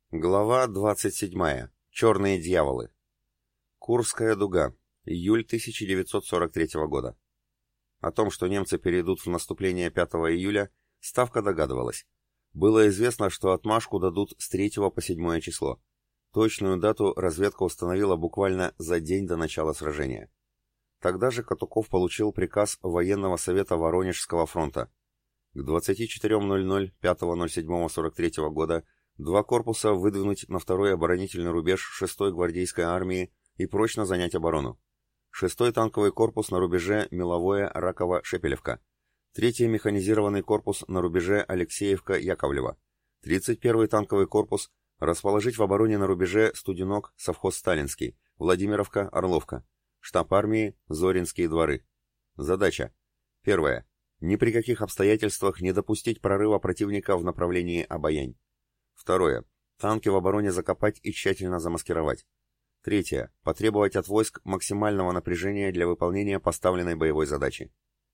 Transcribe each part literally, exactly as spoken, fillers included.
Глава двадцать седьмая. Черные дьяволы. Курская дуга. Июль тысяча девятьсот сорок третьего года. О том, что немцы перейдут в наступление пятого июля, Ставка догадывалась. Было известно, что отмашку дадут с третьего по седьмое число. Точную дату разведка установила буквально за день до начала сражения. Тогда же Катуков получил приказ военного совета Воронежского фронта. К двадцати четырем ноль ноль пятого ноль седьмого сорок третьего года два корпуса выдвинуть на второй оборонительный рубеж шестой гвардейской армии и прочно занять оборону. шестой танковый корпус на рубеже Меловое-Раково-Шепелевка. третий механизированный корпус на рубеже Алексеевка-Яковлево. тридцать первый танковый корпус расположить в обороне на рубеже Студенок-Совхоз Сталинский, Владимировка-Орловка. Штаб армии Зоринские дворы. Задача. Первая. Ни при каких обстоятельствах не допустить прорыва противника в направлении Обоянь. Второе. Танки в обороне закопать и тщательно замаскировать. Третье. Потребовать от войск максимального напряжения для выполнения поставленной боевой задачи.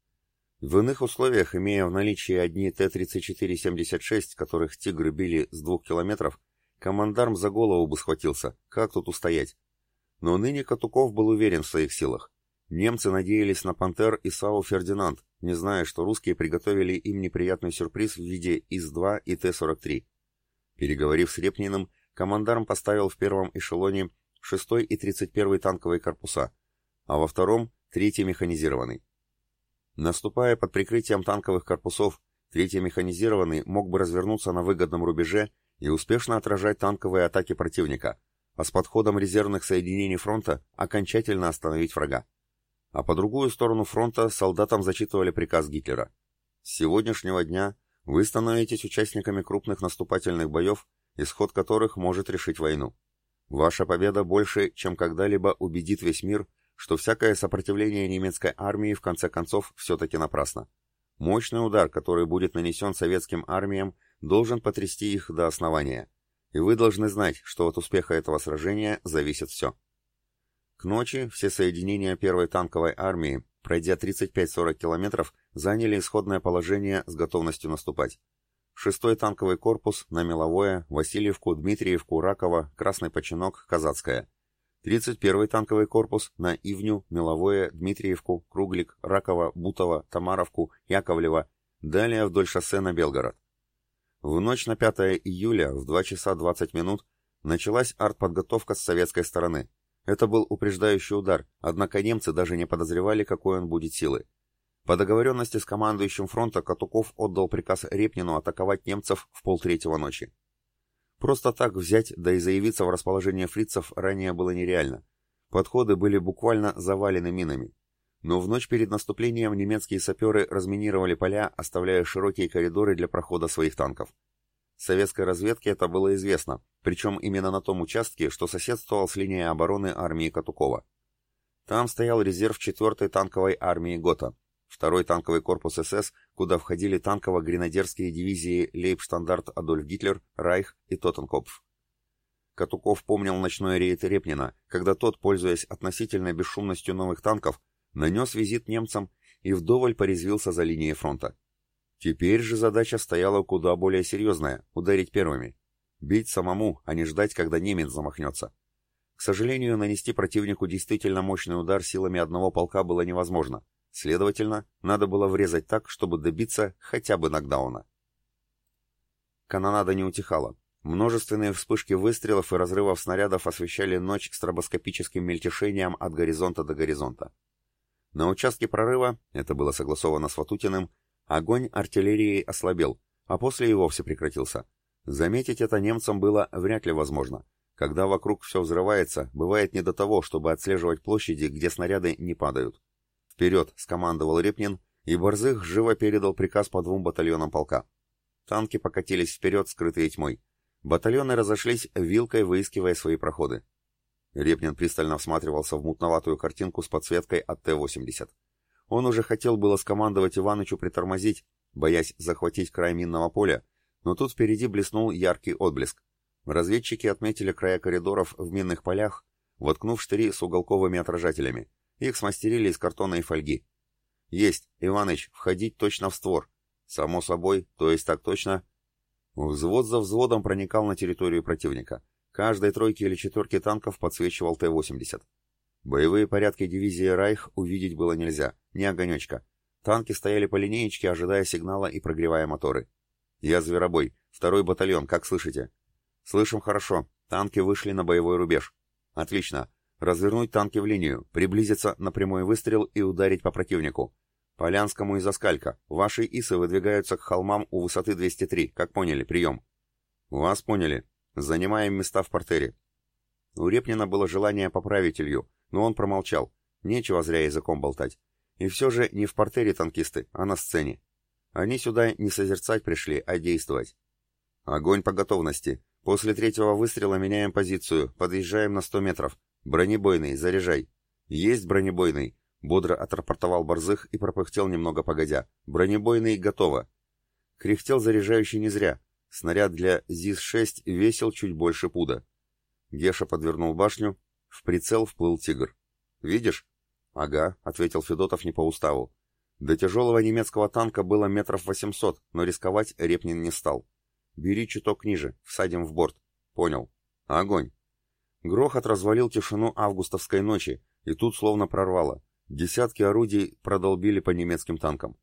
В иных условиях, имея в наличии одни Т тридцать четыре семьдесят шесть, которых «Тигры» били с двух километров, командарм за голову бы схватился, как тут устоять. Но ныне Катуков был уверен в своих силах. Немцы надеялись на «Пантер» и САУ «Фердинанд», не зная, что русские приготовили им неприятный сюрприз в виде ИС-два и Т сорок три. Переговорив с Репниным, командарм поставил в первом эшелоне шестой и тридцать первый танковые корпуса, а во втором — третий механизированный. Наступая под прикрытием танковых корпусов, третий механизированный мог бы развернуться на выгодном рубеже и успешно отражать танковые атаки противника, а с подходом резервных соединений фронта окончательно остановить врага. А по другую сторону фронта солдатам зачитывали приказ Гитлера. С сегодняшнего дня вы становитесь участниками крупных наступательных боев, исход которых может решить войну. Ваша победа больше, чем когда-либо убедит весь мир, что всякое сопротивление немецкой армии в конце концов все-таки напрасно. Мощный удар, который будет нанесен советским армиям, должен потрясти их до основания. И вы должны знать, что от успеха этого сражения зависит все. К ночи все соединения первой танковой армии, пройдя тридцать пять-сорок километров, заняли исходное положение с готовностью наступать. шестой танковый корпус на Меловое, Васильевку, Дмитриевку, Раково, Красный Починок, Казацкое. тридцать первый танковый корпус на Ивню, Меловое, Дмитриевку, Круглик, Раково, Бутово, Тамаровку, Яковлево, далее вдоль шоссе на Белгород. В ночь на пятое июля в два часа двадцать минут началась артподготовка с советской стороны. Это был упреждающий удар, однако немцы даже не подозревали, какой он будет силы. По договоренности с командующим фронта Катуков отдал приказ Репнину атаковать немцев в полтретьего ночи. Просто так взять, да и заявиться в расположение фрицев ранее было нереально. Подходы были буквально завалены минами. Но в ночь перед наступлением немецкие саперы разминировали поля, оставляя широкие коридоры для прохода своих танков. Советской разведке это было известно, причем именно на том участке, что соседствовал с линией обороны армии Катукова. Там стоял резерв четвертой танковой армии ГОТА, второй танковый корпус СС, куда входили танково-гренадерские дивизии Лейбштандарт Адольф Гитлер, Райх и Тоттенкопф. Катуков помнил ночной рейд Репнина, когда тот, пользуясь относительной бесшумностью новых танков, нанес визит немцам и вдоволь порезвился за линией фронта. Теперь же задача стояла куда более серьезная — ударить первыми. Бить самому, а не ждать, когда немец замахнется. К сожалению, нанести противнику действительно мощный удар силами одного полка было невозможно. Следовательно, надо было врезать так, чтобы добиться хотя бы нокдауна. Канонада не утихала. Множественные вспышки выстрелов и разрывов снарядов освещали ночь стробоскопическим мельтешением от горизонта до горизонта. На участке прорыва, это было согласовано с Ватутиным, огонь артиллерии ослабел, а после и вовсе прекратился. Заметить это немцам было вряд ли возможно. Когда вокруг все взрывается, бывает не до того, чтобы отслеживать площади, где снаряды не падают. «Вперед!» — скомандовал Репнин, и Борзых живо передал приказ по двум батальонам полка. Танки покатились вперед, скрытые тьмой. Батальоны разошлись, вилкой выискивая свои проходы. Репнин пристально всматривался в мутноватую картинку с подсветкой от Т восемьдесят. Он уже хотел было скомандовать Иванычу притормозить, боясь захватить край минного поля, но тут впереди блеснул яркий отблеск. Разведчики отметили края коридоров в минных полях, воткнув штыри с уголковыми отражателями. Их смастерили из картона и фольги. «Есть, Иваныч, входить точно в створ». «Само собой, то есть так точно». Взвод за взводом проникал на территорию противника. Каждой тройке или четверке танков подсвечивал Т восемьдесят. Боевые порядки дивизии «Райх» увидеть было нельзя, ни огонечка. Танки стояли по линеечке, ожидая сигнала и прогревая моторы. «Я Зверобой. Второй батальон, как слышите?» «Слышим хорошо. Танки вышли на боевой рубеж». «Отлично. Развернуть танки в линию, приблизиться на прямой выстрел и ударить по противнику. Полянскому и Заскалька. Ваши ИСы выдвигаются к холмам у высоты двести три. Как поняли? Прием». «Вас поняли. Занимаем места в портере». У Репнина было желание поправить Илью, но он промолчал. Нечего зря языком болтать. И все же не в портере танкисты, а на сцене. Они сюда не созерцать пришли, а действовать. «Огонь по готовности. После третьего выстрела меняем позицию, подъезжаем на сто метров. Бронебойный, заряжай». «Есть бронебойный», — бодро отрапортовал Борзых и пропыхтел немного погодя. «Бронебойный готово». Кряхтел заряжающий не зря. Снаряд для ЗИС шесть весил чуть больше пуда. Геша подвернул башню. В прицел вплыл «Тигр». «Видишь?» «Ага», — ответил Федотов не по уставу. До тяжелого немецкого танка было метров восемьсот, но рисковать Репнин не стал. «Бери чуток ниже, всадим в борт». «Понял». «Огонь». Грохот развалил тишину августовской ночи, и тут словно прорвало. Десятки орудий продолбили по немецким танкам.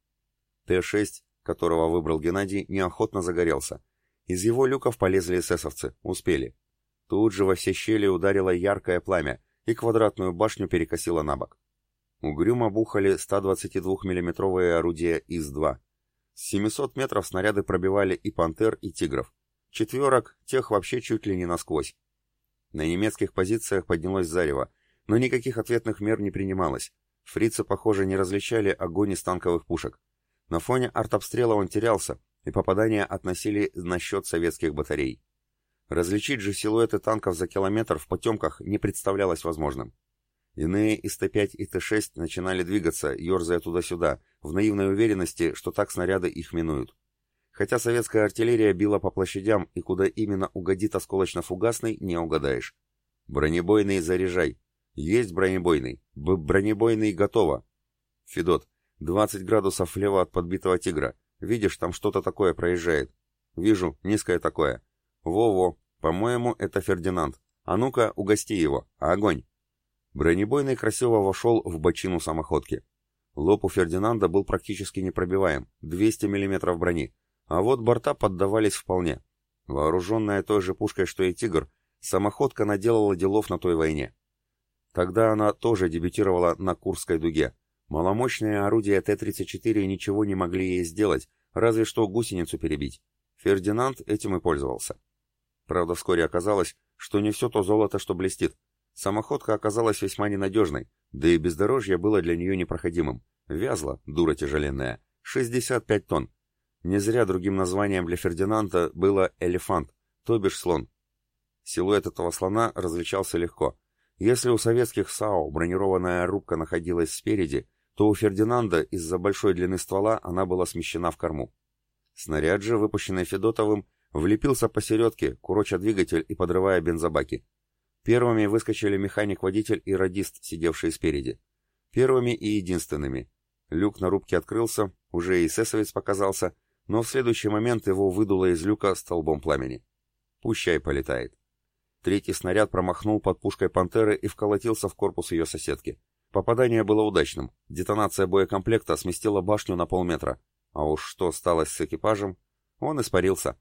Т шесть, которого выбрал Геннадий, неохотно загорелся. Из его люков полезли эсэсовцы, успели. Тут же во все щели ударило яркое пламя, и квадратную башню перекосило на бок. Угрюмо бухали сто двадцатидвухмиллиметровые орудия ИС-два. С семисот метров снаряды пробивали и «Пантер», и «Тигров». Четверок, тех вообще чуть ли не насквозь. На немецких позициях поднялось зарево, но никаких ответных мер не принималось. Фрицы, похоже, не различали огонь из танковых пушек. На фоне артобстрела он терялся, и попадания относили на счет советских батарей. Различить же силуэты танков за километр в потемках не представлялось возможным. Иные из Т пять и Т шесть начинали двигаться, ерзая туда-сюда, в наивной уверенности, что так снаряды их минуют. Хотя советская артиллерия била по площадям, и куда именно угодит осколочно-фугасный, не угадаешь. «Бронебойный заряжай». «Есть бронебойный». Б «Бронебойный готово». «Федот, двадцать градусов влево от подбитого «Тигра». Видишь, там что-то такое проезжает». «Вижу, низкое такое». «Во-во, по-моему, это Фердинанд. А ну-ка, угости его. Огонь!» Бронебойный красиво вошел в бочину самоходки. Лоб у Фердинанда был практически непробиваем, двести миллиметров брони, а вот борта поддавались вполне. Вооруженная той же пушкой, что и «Тигр», самоходка наделала делов на той войне. Тогда она тоже дебютировала на Курской дуге. Маломощные орудия Т тридцать четыре ничего не могли ей сделать, разве что гусеницу перебить. Фердинанд этим и пользовался. Правда, вскоре оказалось, что не все то золото, что блестит. Самоходка оказалась весьма ненадежной, да и бездорожье было для нее непроходимым. Вязла, дура тяжеленная, шестьдесят пять тонн. Не зря другим названием для Фердинанда было «элефант», то бишь слон. Силуэт этого слона различался легко. Если у советских САУ бронированная рубка находилась спереди, то у Фердинанда из-за большой длины ствола она была смещена в корму. Снаряд же, выпущенный Федотовым, влепился посередке, куроча двигатель и подрывая бензобаки. Первыми выскочили механик-водитель и радист, сидевшие спереди. Первыми и единственными. Люк на рубке открылся, уже и эсэсовец показался, но в следующий момент его выдуло из люка столбом пламени. Пущай полетает. Третий снаряд промахнул под пушкой «Пантеры» и вколотился в корпус ее соседки. Попадание было удачным. Детонация боекомплекта сместила башню на полметра. А уж что стало с экипажем, он испарился.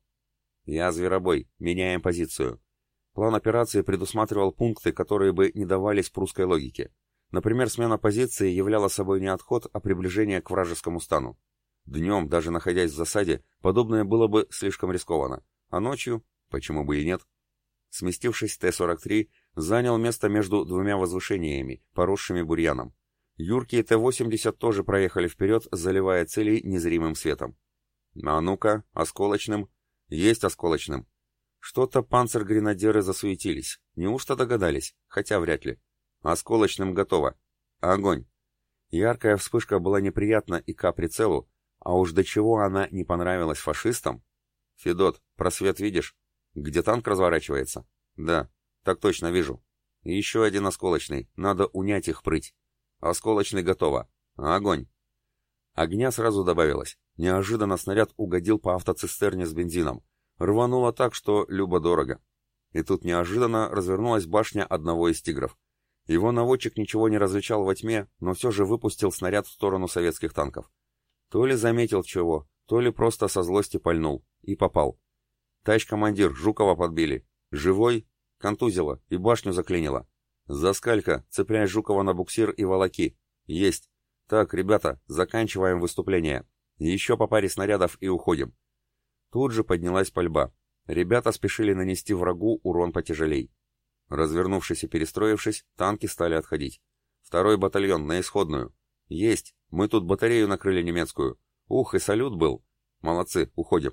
«Я Зверобой. Меняем позицию». План операции предусматривал пункты, которые бы не давались прусской логике. Например, смена позиции являла собой не отход, а приближение к вражескому стану. Днем, даже находясь в засаде, подобное было бы слишком рискованно. А ночью, почему бы и нет? Сместившись, Т сорок три занял место между двумя возвышениями, поросшими бурьяном. Юрки и Т восемьдесят тоже проехали вперед, заливая цели незримым светом. А ну-ка, осколочным. Есть осколочным. Что-то панцер-гренадеры засуетились. Неужто догадались? Хотя вряд ли. Осколочным готово. Огонь. Яркая вспышка была неприятна и К-прицелу, а уж до чего она не понравилась фашистам. Федот, просвет видишь? Где танк разворачивается? Да, так точно вижу. И еще один осколочный. Надо унять их прыть. Осколочный готово. Огонь. Огня сразу добавилось. Неожиданно снаряд угодил по автоцистерне с бензином. Рвануло так, что любо-дорого. И тут неожиданно развернулась башня одного из «Тигров». Его наводчик ничего не различал во тьме, но все же выпустил снаряд в сторону советских танков. То ли заметил чего, то ли просто со злости пальнул. И попал. «Товарищ командир, Жукова подбили. Живой?» Контузило и башню заклинило. «Заскалька, цепляй Жукова на буксир и волоки». «Есть. Так, ребята, заканчиваем выступление. Еще по паре снарядов и уходим». Тут же поднялась пальба. Ребята спешили нанести врагу урон потяжелей. Развернувшись и перестроившись, танки стали отходить. «Второй батальон, на исходную». «Есть. Мы тут батарею накрыли немецкую. Ух, и салют был. Молодцы, уходим».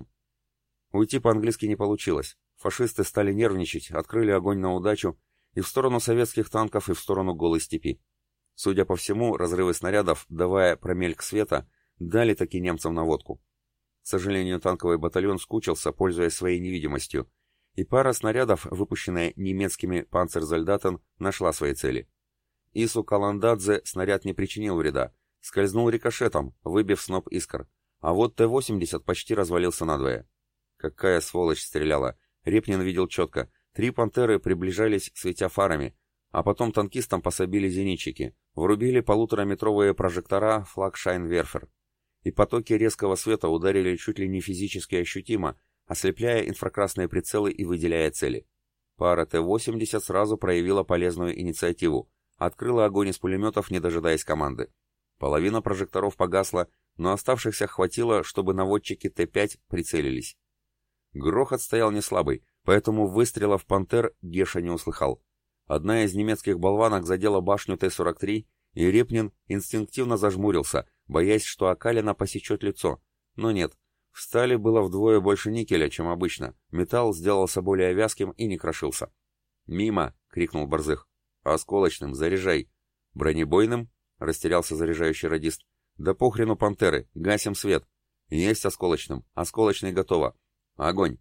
Уйти по-английски не получилось. Фашисты стали нервничать, открыли огонь на удачу и в сторону советских танков, и в сторону голой степи. Судя по всему, разрывы снарядов, давая промельк света, дали таки немцам наводку. К сожалению, танковый батальон скучился, пользуясь своей невидимостью, и пара снарядов, выпущенная немецкими «Панцерзольдатен», нашла свои цели. Ису Каландадзе снаряд не причинил вреда, скользнул рикошетом, выбив сноп искр, а вот Т восемьдесят почти развалился надвое. Какая сволочь стреляла! Репнин видел четко. Три «Пантеры» приближались, светя фарами, а потом танкистам пособили зенитчики, врубили полутораметровые прожектора «Флагшайнверфер». И потоки резкого света ударили чуть ли не физически ощутимо, ослепляя инфракрасные прицелы и выделяя цели. Пара Т восемьдесят сразу проявила полезную инициативу, открыла огонь из пулеметов, не дожидаясь команды. Половина прожекторов погасла, но оставшихся хватило, чтобы наводчики Т пять прицелились. Грохот стоял неслабый, поэтому выстрелов «Пантер» Геша не услыхал. Одна из немецких болванок задела башню Т сорок три, и Репнин инстинктивно зажмурился, боясь, что окалина посечет лицо. Но нет, в стали было вдвое больше никеля, чем обычно, металл сделался более вязким и не крошился. «Мимо!» — крикнул Борзых. «Осколочным, заряжай!» «Бронебойным?» — растерялся заряжающий радист. «Да похрену «Пантеры», гасим свет!» «Есть осколочным, осколочный готово!» «Огонь!»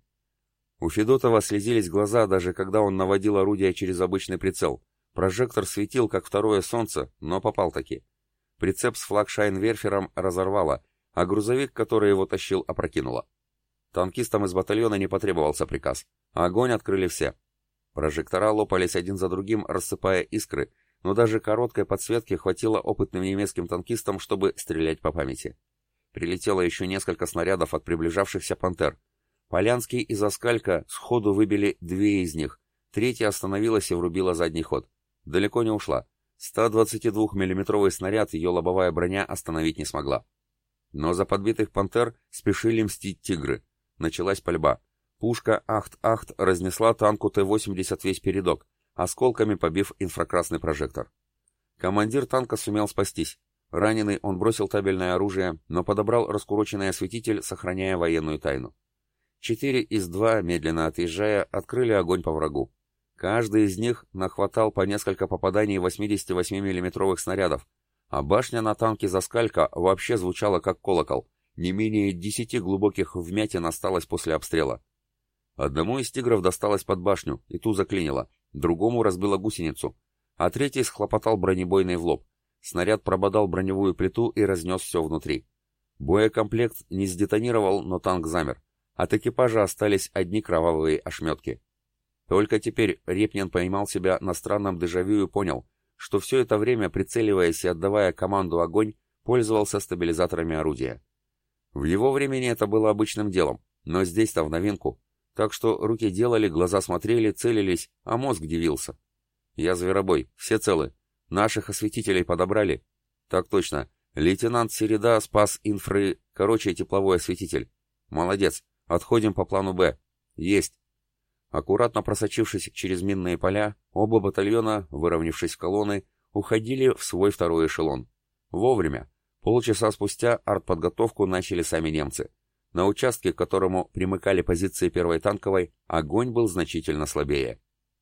У Федотова слезились глаза, даже когда он наводил орудие через обычный прицел. Прожектор светил, как второе солнце, но попал таки. Прицеп с флагшайнверфером разорвало, а грузовик, который его тащил, опрокинуло. Танкистам из батальона не потребовался приказ. Огонь открыли все. Прожектора лопались один за другим, рассыпая искры, но даже короткой подсветки хватило опытным немецким танкистам, чтобы стрелять по памяти. Прилетело еще несколько снарядов от приближавшихся «Пантер». Полянский и Заскалька сходу выбили две из них, третья остановилась и врубила задний ход. Далеко не ушла. сто двадцатидвухмиллиметровый снаряд ее лобовая броня остановить не смогла. Но за подбитых «Пантер» спешили мстить «Тигры». Началась пальба. Пушка «Ахт-Ахт» разнесла танку Т восемьдесят весь передок, осколками побив инфракрасный прожектор. Командир танка сумел спастись. Раненый он бросил табельное оружие, но подобрал раскуроченный осветитель, сохраняя военную тайну. Четыре из два, медленно отъезжая, открыли огонь по врагу. Каждый из них нахватал по несколько попаданий восьмидесятивосьмимиллиметровых снарядов, а башня на танке «Заскалька» вообще звучала как колокол. Не менее десяти глубоких вмятин осталось после обстрела. Одному из «Тигров» досталось под башню, и ту заклинило, другому разбило гусеницу, а третий схлопотал бронебойный в лоб. Снаряд прободал броневую плиту и разнес все внутри. Боекомплект не сдетонировал, но танк замер. От экипажа остались одни кровавые ошметки. Только теперь Репнин поймал себя на странном дежавю и понял, что все это время, прицеливаясь и отдавая команду «Огонь», пользовался стабилизаторами орудия. В его времени это было обычным делом, но здесь-то в новинку. Так что руки делали, глаза смотрели, целились, а мозг дивился. «Я зверобой, все целы. Наших осветителей подобрали?» «Так точно. Лейтенант Середа спас инфры... Короче, тепловой осветитель. Молодец. Отходим по плану «Б». Есть». Аккуратно просочившись через минные поля, оба батальона, выровнявшись в колонны, уходили в свой второй эшелон. Вовремя. Полчаса спустя артподготовку начали сами немцы. На участке, к которому примыкали позиции первой танковой, огонь был значительно слабее.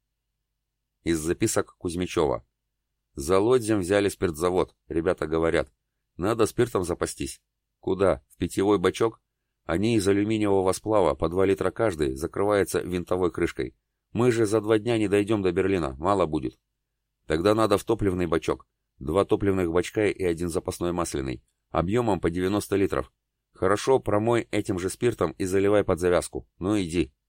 Из записок Кузьмичева. «За Лодзем взяли спиртзавод, ребята говорят. Надо спиртом запастись. Куда? В питьевой бачок? Они из алюминиевого сплава, по два литра каждый, закрывается винтовой крышкой. Мы же за два дня не дойдем до Берлина, мало будет. Тогда надо в топливный бачок. Два топливных бачка и один запасной масляный. Объемом по девяносто литров. Хорошо, промой этим же спиртом и заливай под завязку. Ну иди».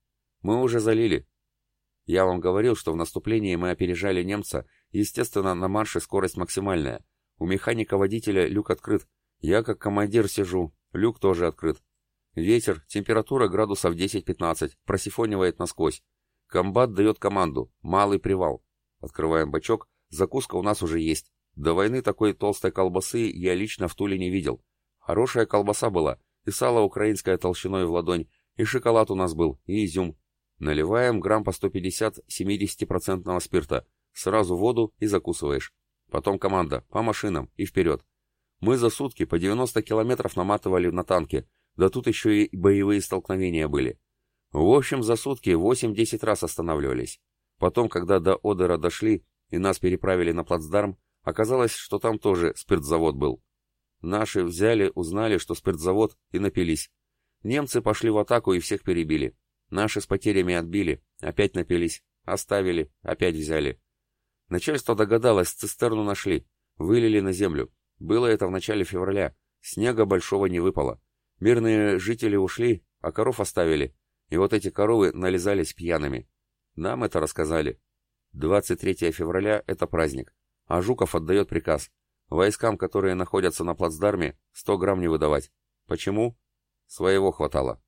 Мы уже залили. Я вам говорил, что в наступлении мы опережали немца, естественно, на марше скорость максимальная. У механика-водителя люк открыт. Я как командир сижу, люк тоже открыт. Ветер, температура градусов десять-пятнадцать, просифонивает насквозь. Комбат дает команду «малый привал». Открываем бачок, закуска у нас уже есть. До войны такой толстой колбасы я лично в Туле не видел. Хорошая колбаса была, и сало украинское толщиной в ладонь, и шоколад у нас был, и изюм. Наливаем грамм по сто пятьдесят семидесятипроцентного спирта, сразу воду и закусываешь. Потом команда, по машинам и вперед. Мы за сутки по девяносто километров наматывали на танке, да тут еще и боевые столкновения были. В общем, за сутки восемь-десять раз останавливались. Потом, когда до Одера дошли и нас переправили на плацдарм, оказалось, что там тоже спиртзавод был. Наши взяли, узнали, что спиртзавод, и напились. Немцы пошли в атаку и всех перебили. Наши с потерями отбили, опять напились, оставили, опять взяли. Начальство догадалось, цистерну нашли, вылили на землю. Было это в начале февраля, снега большого не выпало. Мирные жители ушли, а коров оставили. И вот эти коровы нализались пьяными. Нам это рассказали. двадцать третьего февраля — это праздник. А Жуков отдает приказ. Войскам, которые находятся на плацдарме, сто грамм не выдавать. Почему? Своего хватало.